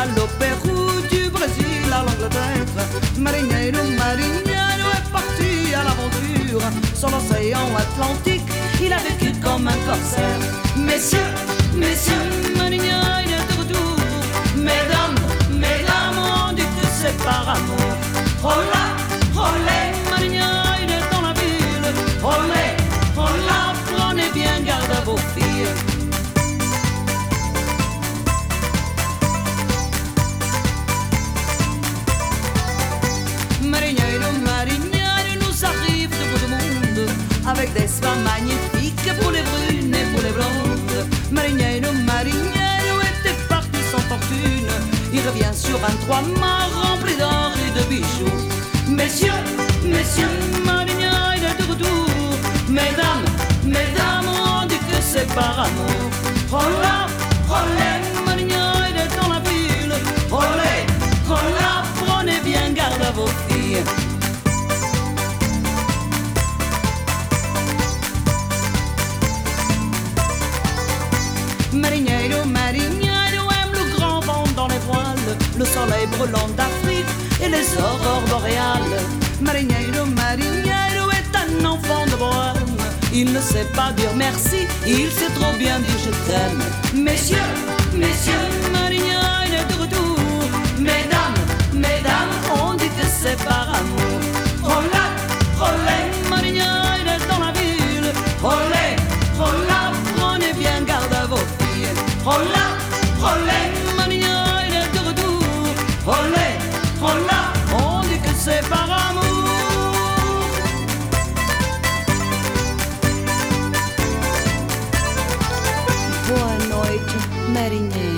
au Pérou, du Brésil à l'Angleterre. Marinheiro, marinheiro est parti à l'aventure. Sur l'océan Atlantique, il a vécu comme un corsaire. Messieurs, messieurs, marinheiro est de retour. Mesdames, mesdames, on dit que c'est par amour. Hola, olé, marinheiro est dans la ville. Olé, hola, prenez bien garde à vos filles. Marinheiro, marinheiro, nous arrive de bout du monde, avec des soins magnifiques pour les brunes et pour les blondes. Marinheiro, marinheiro était parti sans fortune. Il revient sur 23 mâts remplis d'or et de bijoux. Messieurs, messieurs, marinheiro est de retour. Mesdames, mesdames, on dit que c'est par amour. Hola, olé, marinheiro est dans la ville. Olé, hola, prenez bien garde à vos filles. Marinheiro, marinheiro aime le grand vent dans les voiles, le soleil brûlant d'Afrique et les aurores boréales. Marinheiro, marinheiro est un enfant de bohème. Il ne sait pas dire merci, il sait trop bien dire je t'aime. Messieurs, messieurs, marinheiro est de retour. Mesdames, mesdames, on dit que c'est par amour. Hola, olé, marinheiro est dans la ville. Olé, hola, prenez bien garde à vos filles. Hola, olé, marinheiro est de retour. Olé, hola, on dit que c'est par amour. Boa noite, marinheiro.